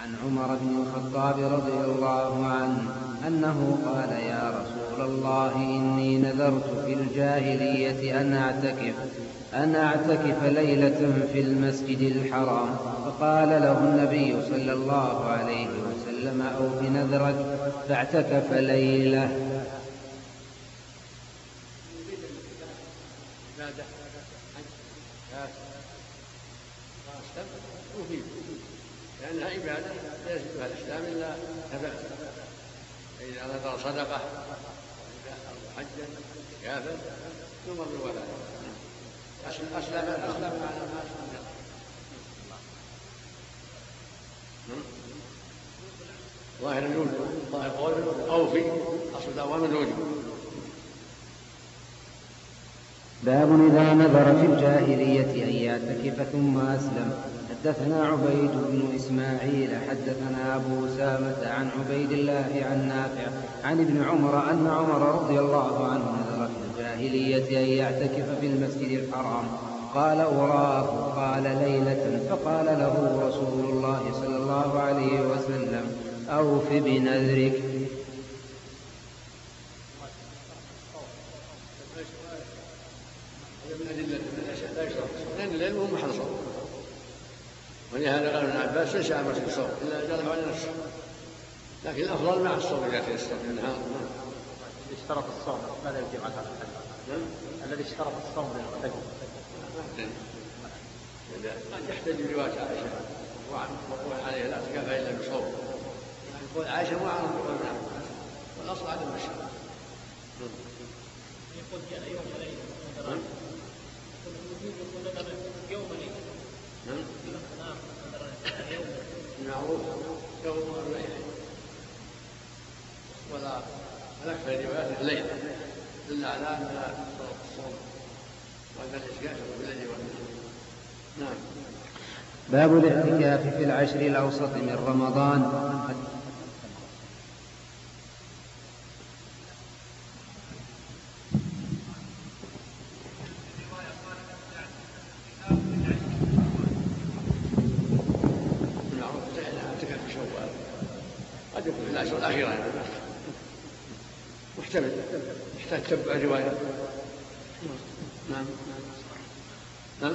عن عمر بن الخطاب رضي الله عنه أنه قال: يا رسول الله، إني نذرت في الجاهلية أن أعتكف ليلة في المسجد الحرام. فقال له النبي صلى الله عليه وسلم: أوف نذرك، فاعتكف ليلة. لأنها عبادة لا يثبتها الإسلام إلا ثبات. فإذا نذر صدقة أو حجا كافر يؤمر بالولاء. أسلم على الناس. ظاهر الوجوب، ظاهر قول أوفي، أصل دوام الوجوب. باب إذا نذر في الجاهلية أن يعتكف ثم أسلم. حدثنا عبيد بن إسماعيل حدثنا أبو أسامة عن عبيد الله عن نافع عن ابن عمر أن عمر رضي الله عنه نذر في الجاهلية أن يعتكف في المسجد الحرام. قال: أراه. قال: ليلة. فقال له رسول الله صلى الله عليه وسلم: أوف بنذرك. لأن الليل هو محل صوم، ولهذا قال ابن عباس: ليس على مسجد الصوم إلا جلب على نفسه، لكن الأفضل مع الصوم إذا تيسر في النهار. الذي اشترط الصوم ماذا يجب على الحج؟ الذي اشترط الصوم للحج قد يحتج برواية عائشة وقول عليه لا اعتكاف إلا بصوم. يقول عائشة معارض بقول ابن عباس، والأصل عدم الشرع. يقول جاء يوم وليلة يوم وليلة. معروف يوم وليلة، ولا أكثر روايات الليل دل على أن الصوم وأن الإشكاك بالليل والنهار. نعم. باب الاعتكاف في العشر الأوسط من رمضان. قد يكون في العشر الأخيرة محتمل، يحتاج تتبع رواية. نعم. نعم.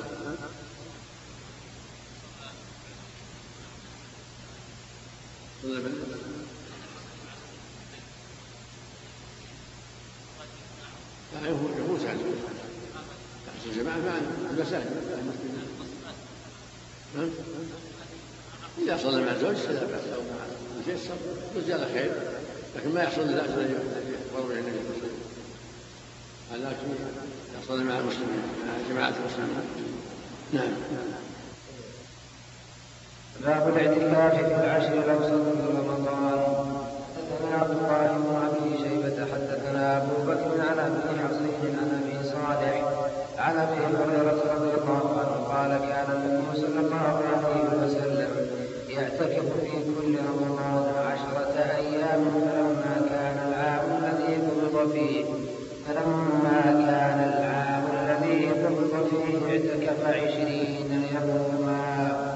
لا يفوت عنه الجماعة مع المساجد. إذا صلى مع الزوج فلا بأس، أو مع الجيش رجال خير، لكن ما يحصل إلا الذي يقرب إلى النبي صلى الله عليه وسلم، لكن يحصل مع المسلمين مع جماعة المسلمين. نعم. باب الاعتكاف في العشر الأوسط من رمضان. حدثنا عبد الله بن أبي شيبة حدثنا أبو بكر عن أبي حصين عن أبي صالح عن أبي هريرة رضي الله عنه قال: كان النبي صلى الله عليه وسلم يعتكف في كل رمضان 10 أيام، فلما كان العام الذي قبض فيه اعتكف 20 يوما.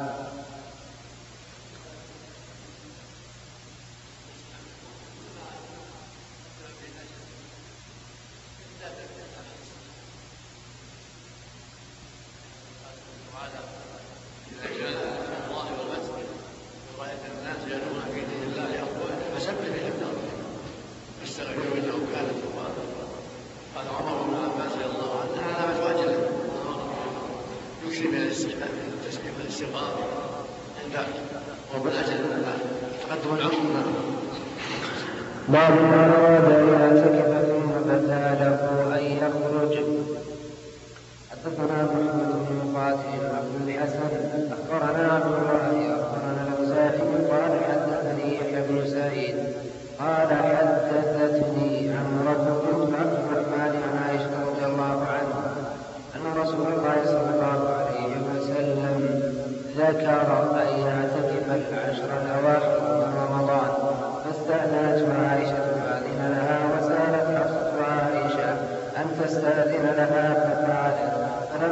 باب ما أراد أن يعتكف ثم بدا له أن يخرج. حدثنا محمد بن مقاتل بن الحسن أخبرنا عبد الله أخبرنا الأوزاعي قال: حدثني يحيى بن سعيد قال: حدثتني عمرة بنت عبد الرحمن عن عائشة رضي الله عنها أن رسول الله صلى الله عليه وسلم ذكر أن يعتكف 10 الأواخر من رمضان، فاستأذنته عائشة فأذن لها، وسألت حفصة عائشة أن تستأذن لها ففعلت.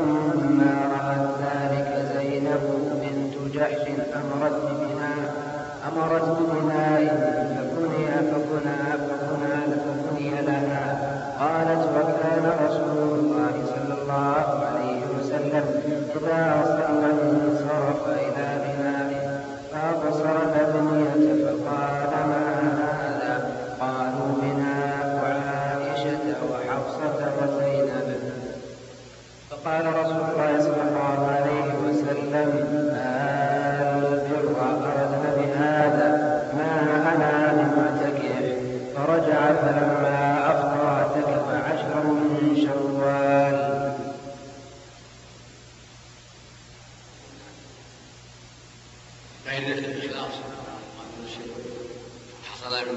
فلما رأت ذلك زينب بنت جحش أمرت ببناء فأمرت ببناء فبني لها. قالت: وكان رسول الله صلى الله عليه وسلم إذا صلى انصرف إلى بناء فأبصر الأبنية فقال: ما هذا؟ قالوا: بناء عائشة وحفصة وزينب. فقال رسول الله صلى الله عليه وسلم: البر أردن بهذا ما أنا بمعتكف. فرجع فلما أفطر اعتكف 10 من شوال. غير الإخلاص حصل من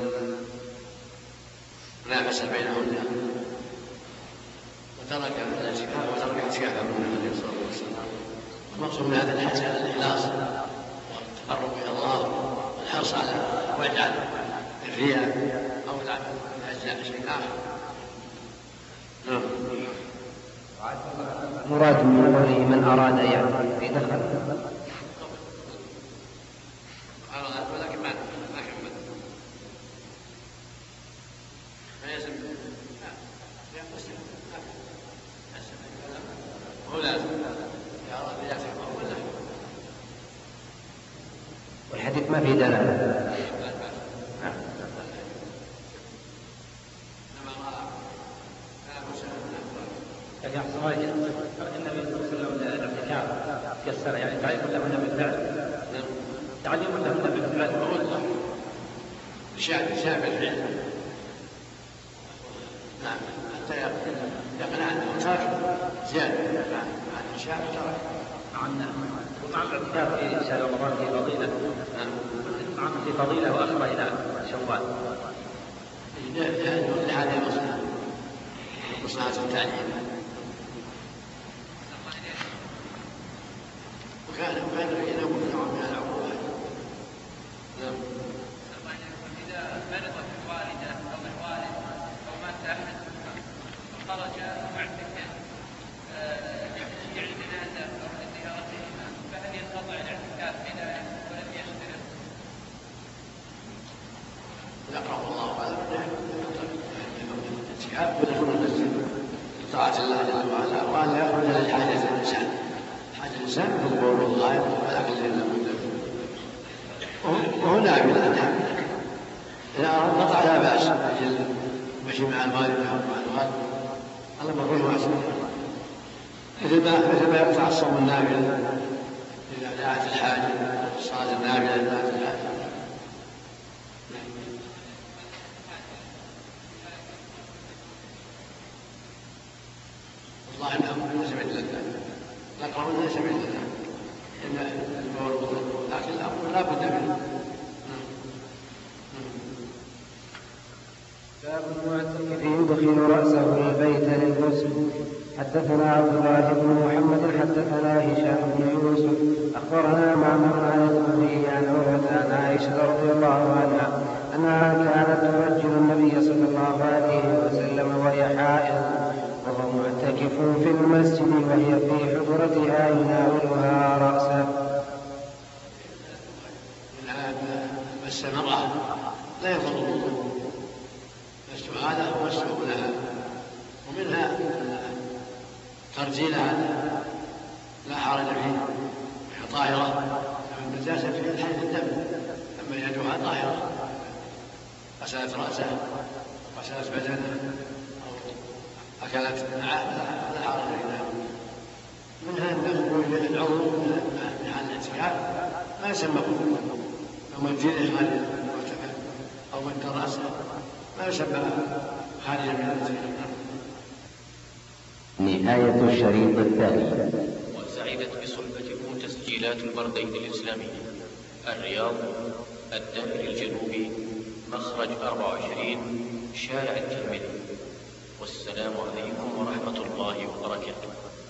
منافسة بينهن وترك اعتكافه النبي صلى الله عليه وسلم. المقصود من هذا الحج على الإخلاص والتقرب إلى الله والحرص على البعد عن الرياء أو العمل من أجل شيء آخر. مراد من قوله من أراد يعني في دخل ولكن ما كمل فيلزم هو لازم يرى بياته ولا والحديث ما فيه دلالة. يعني أحسن الله النبي صلى الله عليه وسلم الاعتكاف يسر يعني تعليم لهن بالفعل. تعليم لهن بالفعل شعب الفعل. نعم حتى يقنع أنه ترك زيادة عن الشعب ترك وطعم الاعتكاف في شهر رمضان في فضيلة. طعم في فضيلة وأخرى إلى شوال. لهذه مصلحة التعليم. وكان في نوع من العقوبة. نعم. إذا مرضت الوالدة أو الوالد أو مات أحد وخرج معتكفا للجنازة أو لزيارتهما فهل ينقطع الاعتكاف بداية ولم يشترط؟ يقرأ الله على الاعتكاف ويدخل المسجد لطاعة الله جل وعلا وأن يخرج لحاجة الإنسان. حاجة الإنسان في القول والغاية ولكن إلا بد وهو نافلة. إذا انقطع لا بأس مشي مع الوالد أو مع الوالد الله مفروض واسع. مثل ما يقطع الصوم النافلة إذا دعت الحاجة الصلاة النافلة إذا دعت الحاجة. والله إنهم ليس من الله الأقربون ليس من الله إن البول لكن الأمر لا بد منه. باب المعتكف يدخل رأسه البيت للغسل. حدثنا عبد الله بن محمد حدثنا هشام بن يوسف أخبرنا معمر عن الزهري عن عروة عن عائشة رضي الله عنها أنها كانت ترجل النبي صلى الله عليه وسلم وهي حائض وهو معتكف في المسجد وهي في حجرتها يناولها رأسه. مس المرأة لا يضر الوضوء. مس هذا هو مسلوب لها. ومنها ترجيلها لا حرج فيه وهي طاهرة. النجاسة في الحيض الدم أما يدها طاهرة غسلت رأسه غسلت بدنه أو أكلت معه لا حرج فيه. منها النفق العضو من حال الاعتكاف ما يسمى وضوء. أو من جرح خارج المعتكف أو من دراسة ما يسمى خارجا من الاعتكاف. نهاية الشريط الثاني. وسعدت بصحبتكم تسجيلات البردين الإسلامية الرياض الدائري الجنوبي مخرج 24 شارع الترمذي. والسلام عليكم ورحمة الله وبركاته.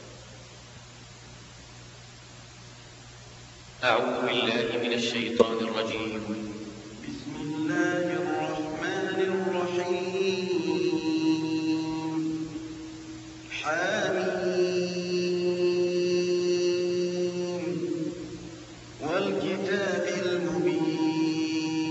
أعوذ بالله من الشيطان الرجيم. بسم الله الرحمن الرحيم. حميم والكتاب المبين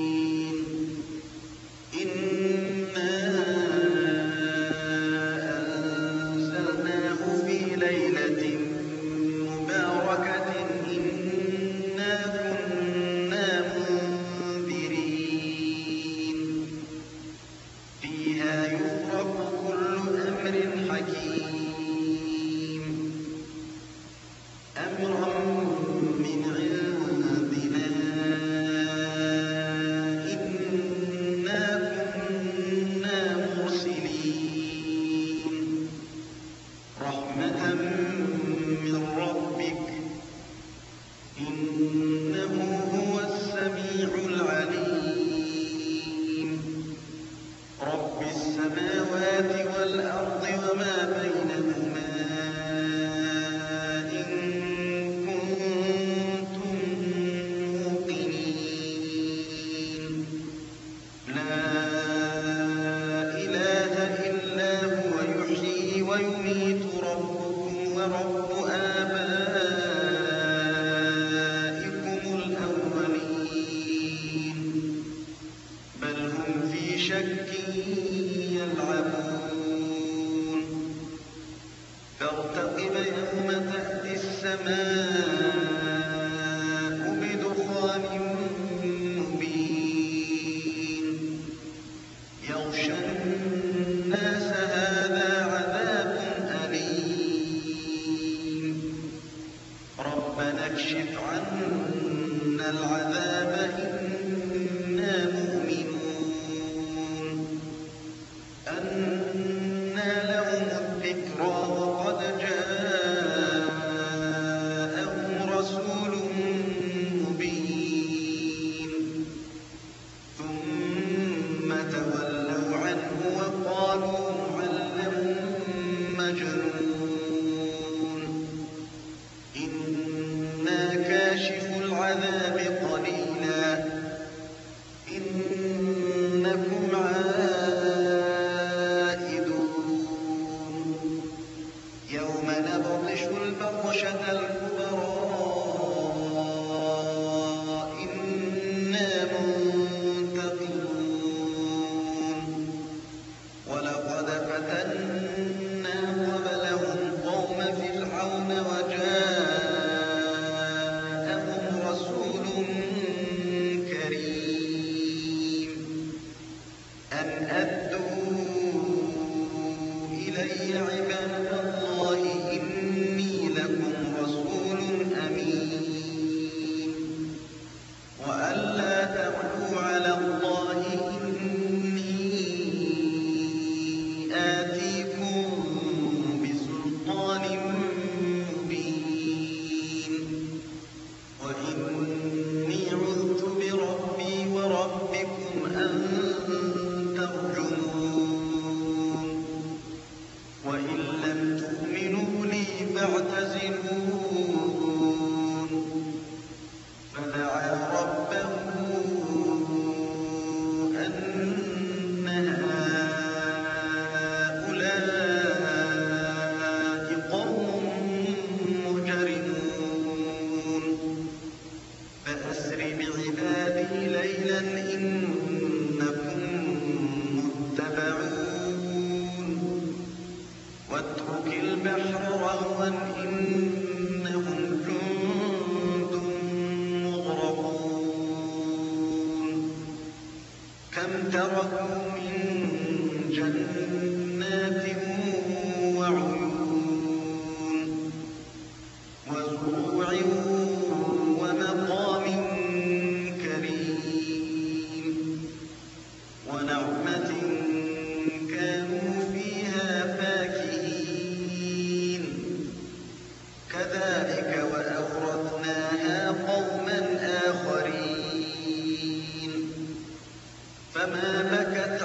رب آبائكم الأولين بل هم في شك يلعبون فارتقب يوم تأتي السماء بدخان مبين يغشى الناس هذا عذاب أليم ربنا اكشف عنا العذاب إنا مؤمنون أنى لهم الذكرى وقد جاءهم رسول مبين ثم تولوا عنه وقالوا معلم مجنون إنا كاشف العذاب قليلا إنكم عائدون يوم نبطش البطشة الكبرى إنا منتقمون ولقد فتنا قبلهم قوم فرعون وجاءهم رسول كريم أن أدوا إلي عباد الله إني لكم رسول أمين وألا تغلوا على الله إني آتيكم بسلطان مبين وإني عذت بربي وربكم أن ترجمون وإن لم تؤمنوا لي فاعتزلون فدعا ربه أن هؤلاء قوم مجرمون فأسر بعبادي ليلا إنكم متبعون واترك البحر رهوا إنهم جند مغرقون كم تركوا من جنات وعيون وزروع ومقام كريم ونعمة كانوا فيها فاكهين كذلك وأورثناها قوما آخرين فما مكث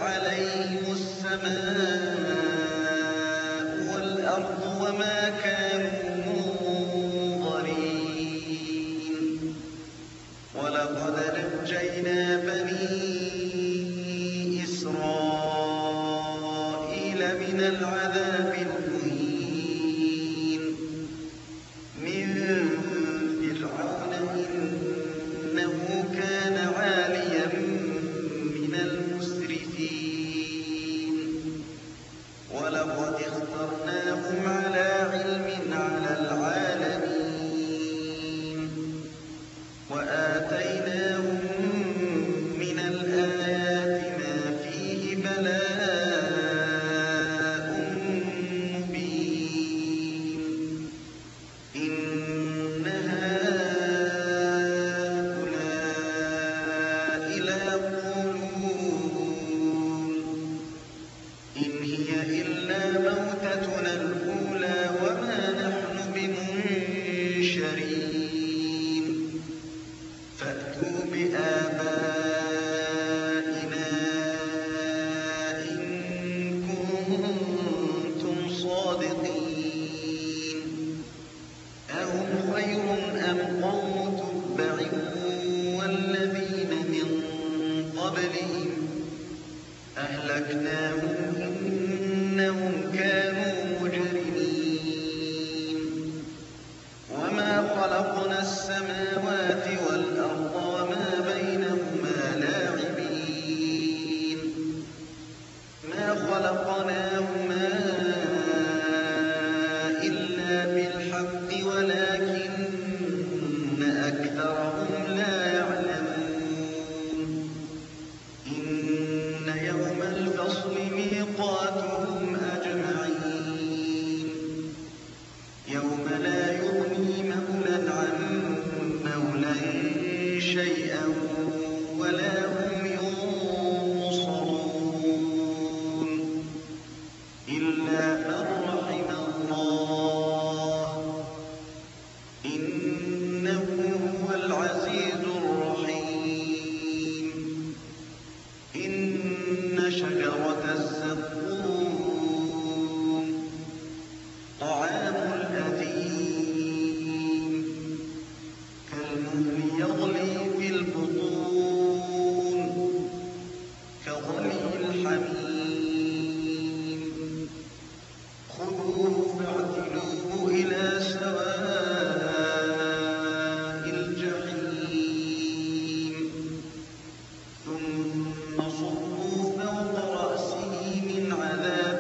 شيئا ولا هم ينصرون إلا من رحم الله إنه هو العزيز الرحيم إن شجرة الزقوم طعام الأثيم كالمهل يغلي في البطون كغلي الحميم خذوه فاعتلوه إلى سواء الجحيم ثم صبوا فوق رأسه من عذاب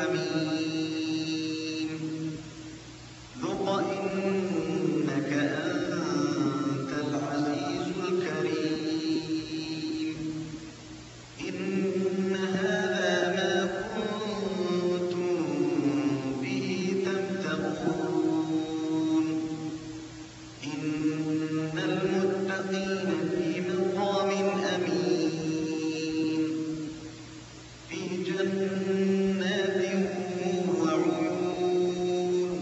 الحميم ذق إنك أنت العزيز الكريم إن هذا ما كنتم به تمترون إن المتقين في مقام أمين في جنات وعيون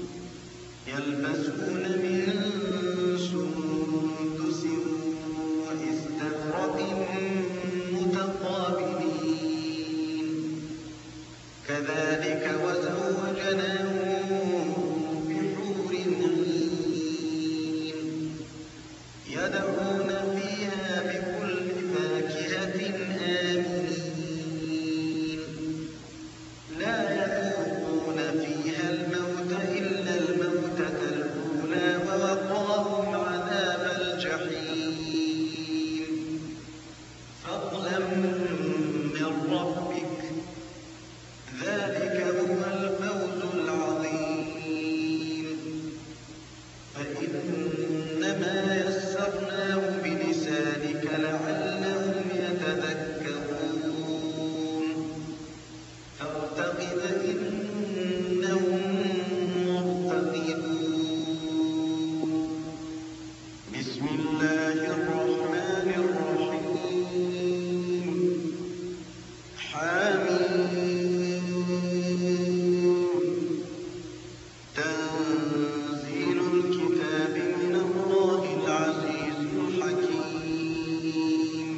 يلبسون من سندس وإستبرق متقابلين كذلك وزوجناهم بحور عين يدعون فيها بكل فاكهة آمنين لا يذوقون فيها الموت إلا الموتة الأولى ووقاهم عذاب الجحيم فضلا من ربك ذلك هو الفوز العظيم فإنما يسرناه بلسانك لعلهم يتذكرون فارتقب إنهم مرتقبون بسم الله الرحمن الرحيم حميم تنزيل الكتاب من الله العزيز الحكيم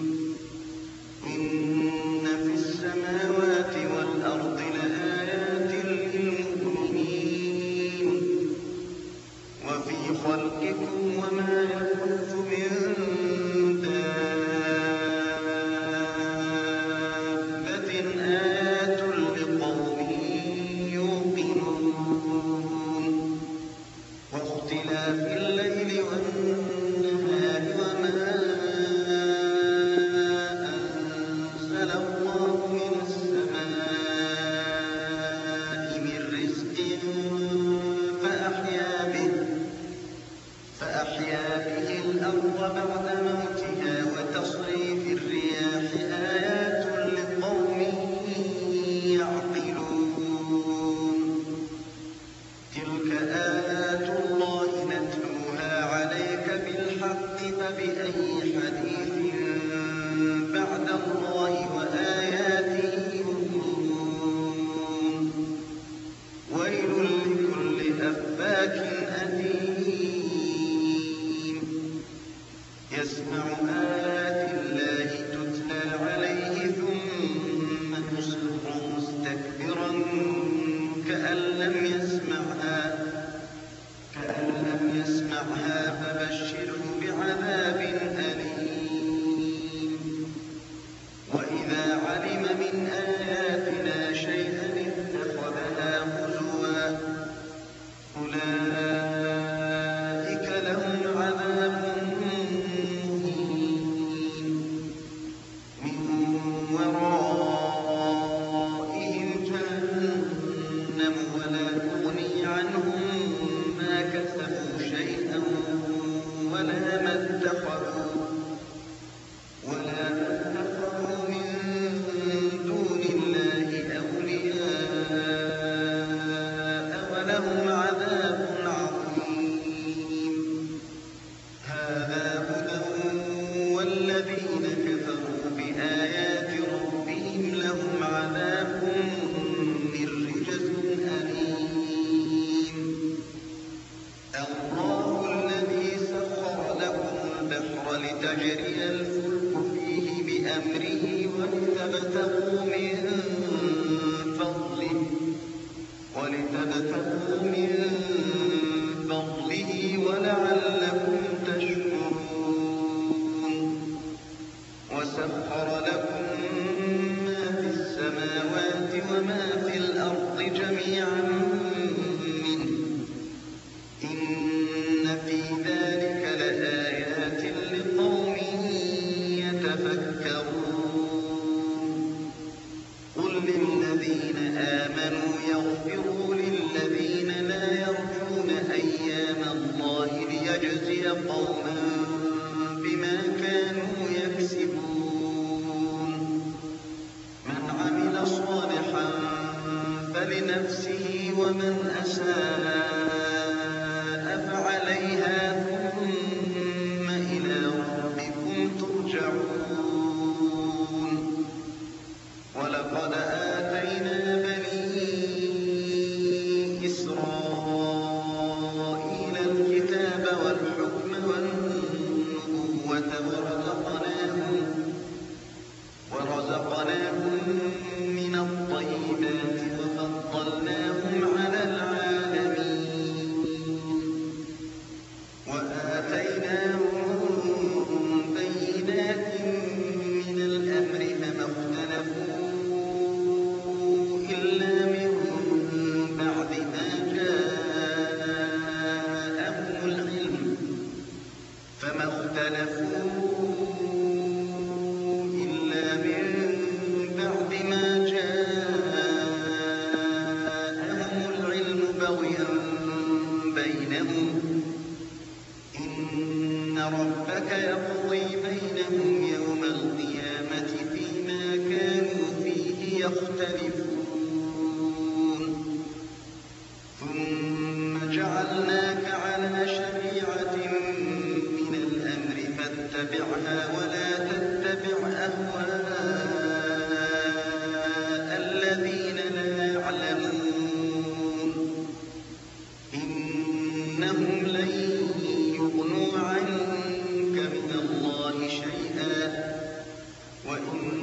إن في السماوات والأرض لآيات للمؤمنين وفي خلقكم وما يبث من دابة آيات لقوم يوقنون واختلاف الليل والنهار وما أنزل الله من السماء من رزق فأحيا به الأرض بعد موتها وتصريف الرياح آيات لقوم يعقلون تلك آيات الله نتلوها عليك بالحق فبأي حديث بعد الله وآياته يؤمنون ويل لكل أفاك أثيم يسمع آيات الله تتلى عليه ثم يصر مستكبرا كأن لم يسمعها فبشره بعذاب أليم وإذا علم من آياتنا شيئا اتخذها هزوا أولئك لهم عذاب مهين من ورائهم جهنم ولا تغني عنهم ما كسبوا شيئا الله الذي سخر لكم البحر لتجري الفلك فيه بأمره ولتبتغوا من فضله ولعلكم تشكرون وسخر لكم ما في السماوات وما في الأرض جميعا منه إن في ذلك لآيات لقوم يتفكرون قل للذين آمنوا يغفروا للذين لا يرجون أيام الله ليجزي قوما بما كانوا يكسبون من عمل صالحا فلنفسه ومن أساء فعليها ثم إلى ربكم ترجعون ولقد آتينا بني إسرائيل الكتاب والحكم والنبوة ورزقناهم من الطيبات وفضلناهم على العالمين وآتيناهم بينات من الأمر فما اختلفوا إلا من بعد ما جاءهم العلم بغيا بينهم إن ربك يقضي بينهم يوم القيامة فيما كانوا فيه يختلفون ثم جعلناك على شريعة من الأمر فاتبعها ولا تتبع أهواء الذين لا يعلمون إنهم لن يغنوا عنك من الله شيئا وإن